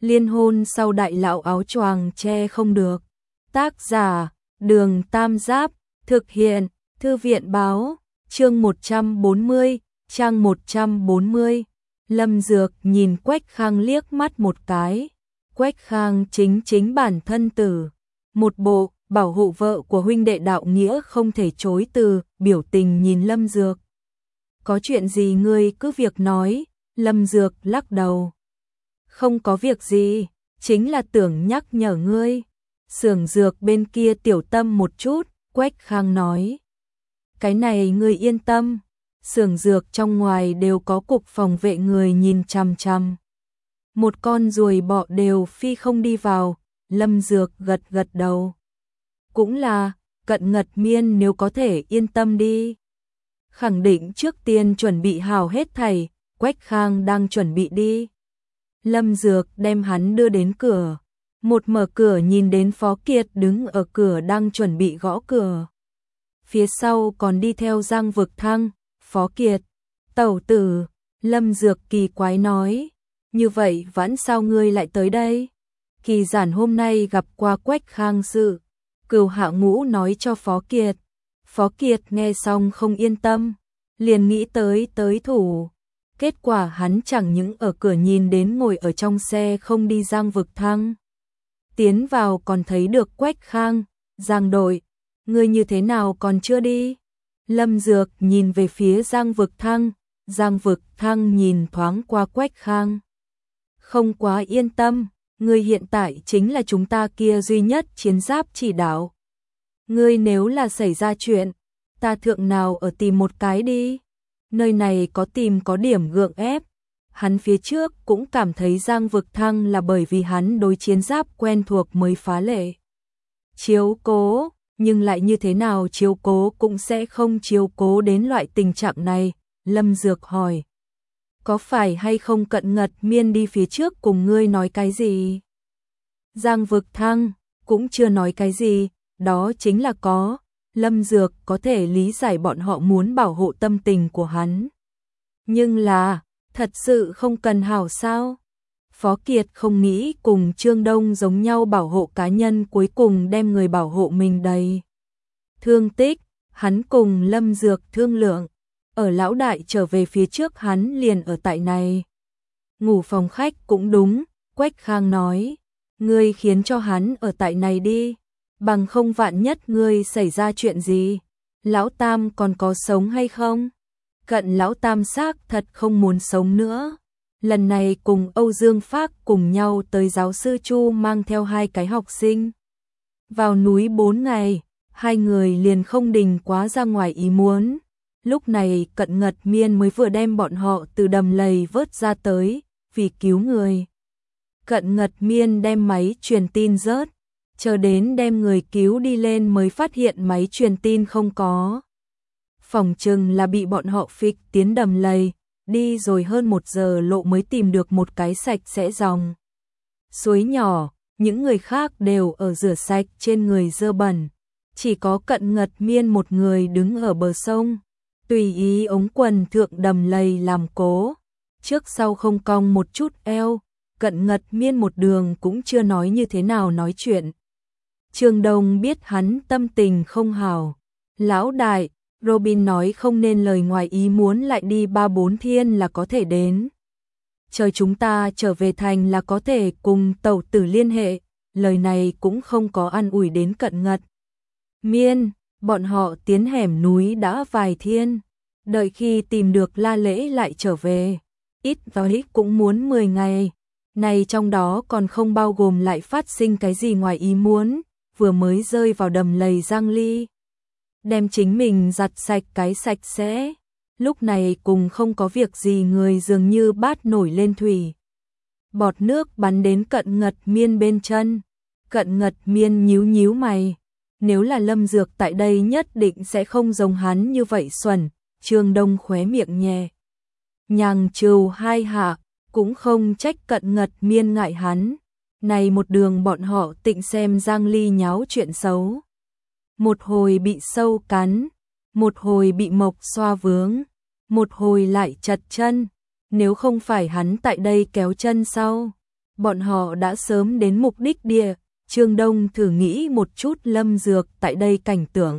Liên hôn sau đại lão áo choàng che không được. Tác giả, Đường Tam Giáp, thực hiện, Thư viện báo, chương 140, trang 140. Lâm Dược nhìn Quách Khang liếc mắt một cái. Quách Khang chính bản thân tử. Một bộ, bảo hộ vợ của huynh đệ đạo nghĩa không thể chối từ, biểu tình nhìn Lâm Dược. Có chuyện gì ngươi cứ việc nói, Lâm Dược lắc đầu. Không có việc gì, chính là tưởng nhắc nhở ngươi. Xưởng dược bên kia tiểu tâm một chút, Quách Khang nói. Cái này ngươi yên tâm, xưởng dược trong ngoài đều có cục phòng vệ người nhìn chằm chằm. Một con ruồi bọ đều phi không đi vào, Lâm Dược gật gật đầu. Cũng là, Cận Ngật Miên nếu có thể yên tâm đi. Khẳng định trước tiên chuẩn bị hào hết thảy, Quách Khang đang chuẩn bị đi. Lâm Dược đem hắn đưa đến cửa. Một mở cửa nhìn đến Phó Kiệt đứng ở cửa đang chuẩn bị gõ cửa. Phía sau còn đi theo Giang Vực Thăng. Phó Kiệt, tẩu tử, Lâm Dược kỳ quái nói. Như vậy vẫn sao ngươi lại tới đây? Kỳ Giản hôm nay gặp qua Quách Khang sự. Cửu Hạ Ngũ nói cho Phó Kiệt. Phó Kiệt nghe xong không yên tâm, liền nghĩ tới thủ. Kết quả hắn chẳng những ở cửa nhìn đến ngồi ở trong xe không đi Giang Vực Thăng. Tiến vào còn thấy được Quách Khang. Giang đội, ngươi như thế nào còn chưa đi? Lâm Dược nhìn về phía Giang Vực Thăng. Giang Vực Thăng nhìn thoáng qua Quách Khang. Không quá yên tâm, ngươi hiện tại chính là chúng ta kia duy nhất chiến giáp chỉ đạo. Ngươi nếu là xảy ra chuyện, ta thượng nào ở tìm một cái đi. Nơi này có tìm có điểm gượng ép. Hắn phía trước cũng cảm thấy Giang Vực Thăng là bởi vì hắn đối chiến giáp quen thuộc mới phá lệ. Chiếu cố, nhưng lại như thế nào chiếu cố cũng sẽ không chiếu cố đến loại tình trạng này. Lâm Dược hỏi. Có phải hay không Cận Ngật Miên đi phía trước cùng ngươi nói cái gì? Giang Vực Thăng cũng chưa nói cái gì, đó chính là có. Lâm Dược có thể lý giải bọn họ muốn bảo hộ tâm tình của hắn. Nhưng là, thật sự không cần hảo sao? Phó Kiệt không nghĩ cùng Trương Đông giống nhau bảo hộ cá nhân, cuối cùng đem người bảo hộ mình đầy thương tích. Hắn cùng Lâm Dược thương lượng. Ở lão đại trở về phía trước hắn liền ở tại này. Ngủ phòng khách cũng đúng, Quách Khang nói. Ngươi khiến cho hắn ở tại này đi. Bằng không vạn nhất ngươi xảy ra chuyện gì. Lão Tam còn có sống hay không? Cận Lão Tam xác thật không muốn sống nữa. Lần này cùng Âu Dương Phác cùng nhau tới giáo sư Chu mang theo 2 cái học sinh. Vào núi 4 ngày, 2 người liền không đình quá ra ngoài ý muốn. Lúc này Cận Ngật Miên mới vừa đem bọn họ từ đầm lầy vớt ra tới, vì cứu người. Cận Ngật Miên đem máy truyền tin rớt, chờ đến đem người cứu đi lên mới phát hiện máy truyền tin không có. Phỏng chừng là bị bọn họ phịch tiến đầm lầy, đi rồi hơn 1 giờ lộ mới tìm được một cái sạch sẽ dòng suối nhỏ, những người khác đều ở rửa sạch trên người dơ bẩn. Chỉ có Cận Ngật Miên một người đứng ở bờ sông, tùy ý ống quần thượng đầm lầy làm cố, trước sau không cong một chút eo. Cận Ngật Miên một đường cũng chưa nói như thế nào nói chuyện. Trương Đông biết hắn tâm tình không hảo. Lão đại, Robin nói không nên lời ngoài ý muốn, lại đi 3-4 thiên là có thể đến. Chờ chúng ta trở về thành là có thể cùng tẩu tử liên hệ. Lời này cũng không có an ủi đến Cận Ngật Miên. Bọn họ tiến hẻm núi đã vài thiên. Đợi khi tìm được La Lễ lại trở về. Ít nói cũng muốn 10 ngày. Này trong đó còn không bao gồm lại phát sinh cái gì ngoài ý muốn. Vừa mới rơi vào đầm lầy Giang Ly. Đem chính mình giặt sạch cái sạch sẽ. Lúc này cùng không có việc gì người dường như bát nổi lên thủy. Bọt nước bắn đến Cận Ngật Miên bên chân. Cận Ngật Miên nhíu nhíu mày. Nếu là Lâm Dược tại đây nhất định sẽ không giống hắn như vậy xuẩn. Trương Đông khóe miệng nhẹ nhàng trừ 2 hạ, cũng không trách Cận Ngật Miên ngại hắn. Này một đường bọn họ tịnh xem Giang Ly nháo chuyện xấu. Một hồi bị sâu cắn, một hồi bị mộc xoa vướng, một hồi lại chật chân. Nếu không phải hắn tại đây kéo chân sau, bọn họ đã sớm đến mục đích địa. Trương Đông thử nghĩ một chút Lâm Dược tại đây cảnh tượng.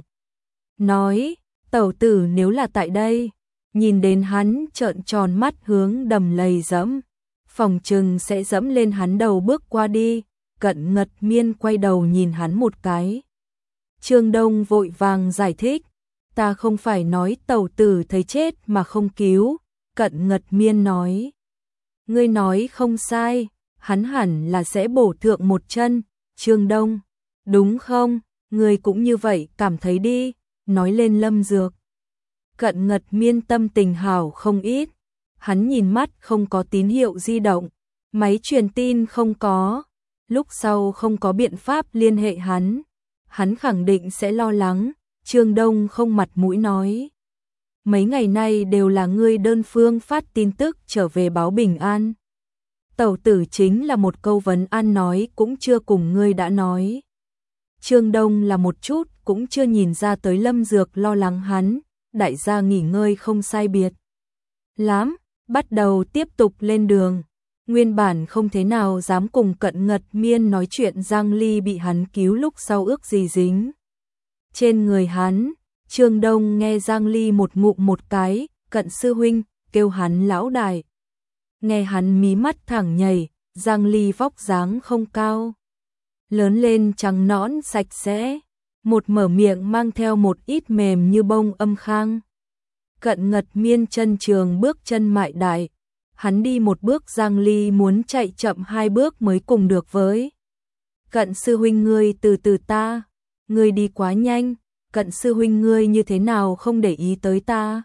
Nói, tẩu tử nếu là tại đây, nhìn đến hắn trợn tròn mắt hướng đầm lầy dẫm, phòng trừng sẽ dẫm lên hắn đầu bước qua đi. Cận Ngật Miên quay đầu nhìn hắn một cái. Trương Đông vội vàng giải thích, ta không phải nói tẩu tử thấy chết mà không cứu. Cận Ngật Miên nói, ngươi nói không sai, hắn hẳn là sẽ bổ thượng một chân. Trương Đông, đúng không, ngươi cũng như vậy cảm thấy đi. Nói lên Lâm Dược, Cận Ngật Miên tâm tình hảo không ít. Hắn nhìn mắt không có tín hiệu di động, máy truyền tin không có, lúc sau không có biện pháp liên hệ hắn. Hắn khẳng định sẽ lo lắng. Trương Đông không mặt mũi nói, mấy ngày nay đều là ngươi đơn phương phát tin tức trở về báo bình an. Tẩu tử chính là một câu vấn an nói cũng chưa cùng ngươi đã nói. Trương Đông là một chút cũng chưa nhìn ra tới Lâm Dược lo lắng hắn. Đại gia nghỉ ngơi không sai biệt lắm, bắt đầu tiếp tục lên đường. Nguyên bản không thế nào dám cùng Cận Ngật Miên nói chuyện Giang Ly bị hắn cứu lúc sau ước gì dính trên người hắn. Trương Đông nghe Giang Ly một ngụm một cái, Cận sư huynh, kêu hắn lão đại. Nghe hắn mí mắt thẳng nhảy. Giang Ly vóc dáng không cao, lớn lên trắng nõn sạch sẽ, một mở miệng mang theo một ít mềm như bông âm khang. Cận Ngật Miên chân trường bước chân mại đại, hắn đi một bước Giang Ly muốn chạy chậm hai bước mới cùng được với. Cận sư huynh ngươi từ từ ta, ngươi đi quá nhanh. Cận sư huynh ngươi như thế nào không để ý tới ta.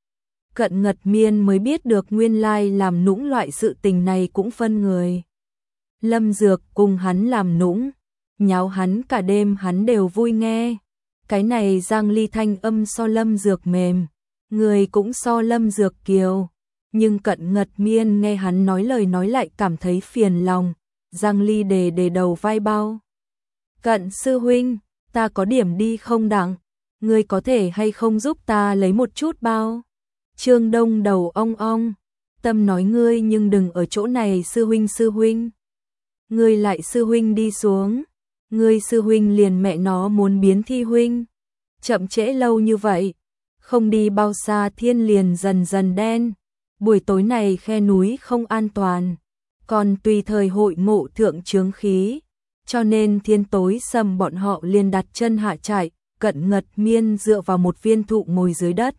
Cận Ngật Miên mới biết được nguyên lai làm nũng loại sự tình này cũng phân người. Lâm Dược cùng hắn làm nũng, nháo hắn cả đêm hắn đều vui nghe. Cái này Giang Ly thanh âm so Lâm Dược mềm, người cũng so Lâm Dược kiều. Nhưng Cận Ngật Miên nghe hắn nói lời nói lại cảm thấy phiền lòng. Giang Ly đề đầu vai bao. Cận sư huynh, ta có điểm đi không đặng, ngươi có thể hay không giúp ta lấy một chút bao. Trương Đông đầu ong ong, tâm nói ngươi nhưng đừng ở chỗ này sư huynh. Ngươi lại sư huynh đi xuống, ngươi sư huynh liền mẹ nó muốn biến thi huynh. Chậm trễ lâu như vậy, không đi bao xa thiên liền dần dần đen. Buổi tối này khe núi không an toàn, còn tùy thời hội ngộ thượng chướng khí, cho nên thiên tối sầm bọn họ liền đặt chân hạ trại. Cận Ngật Miên dựa vào một viên thụ ngồi dưới đất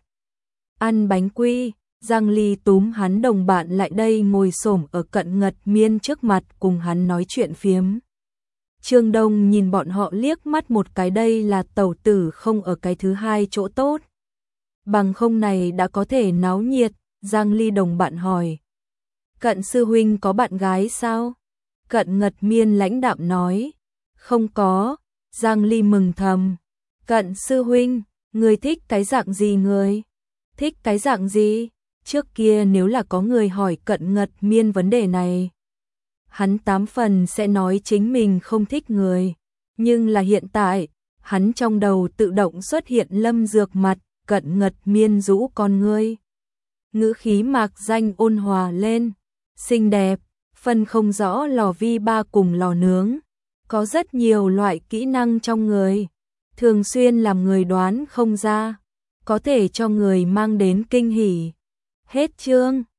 ăn bánh quy. Giang Ly túm hắn đồng bạn lại đây ngồi xổm ở Cận Ngật Miên trước mặt cùng hắn nói chuyện phiếm. Trương Đông nhìn bọn họ liếc mắt một cái, đây là tẩu tử không ở cái thứ hai chỗ tốt. Bằng không này đã có thể náo nhiệt. Giang Ly đồng bạn hỏi, Cận sư huynh có bạn gái sao? Cận Ngật Miên lãnh đạm nói, không có. Giang Ly mừng thầm, Cận sư huynh, người thích cái dạng gì người? Thích cái dạng gì? Trước kia nếu là có người hỏi Cận Ngật Miên vấn đề này, hắn 8 phần sẽ nói chính mình không thích người. Nhưng là hiện tại, hắn trong đầu tự động xuất hiện Lâm Dược mặt. Cận Ngật Miên rũ con ngươi, ngữ khí mạc danh ôn hòa lên. Xinh đẹp, phân không rõ lò vi ba cùng lò nướng. Có rất nhiều loại kỹ năng trong người, thường xuyên làm người đoán không ra, có thể cho người mang đến kinh hỉ. Hết chương.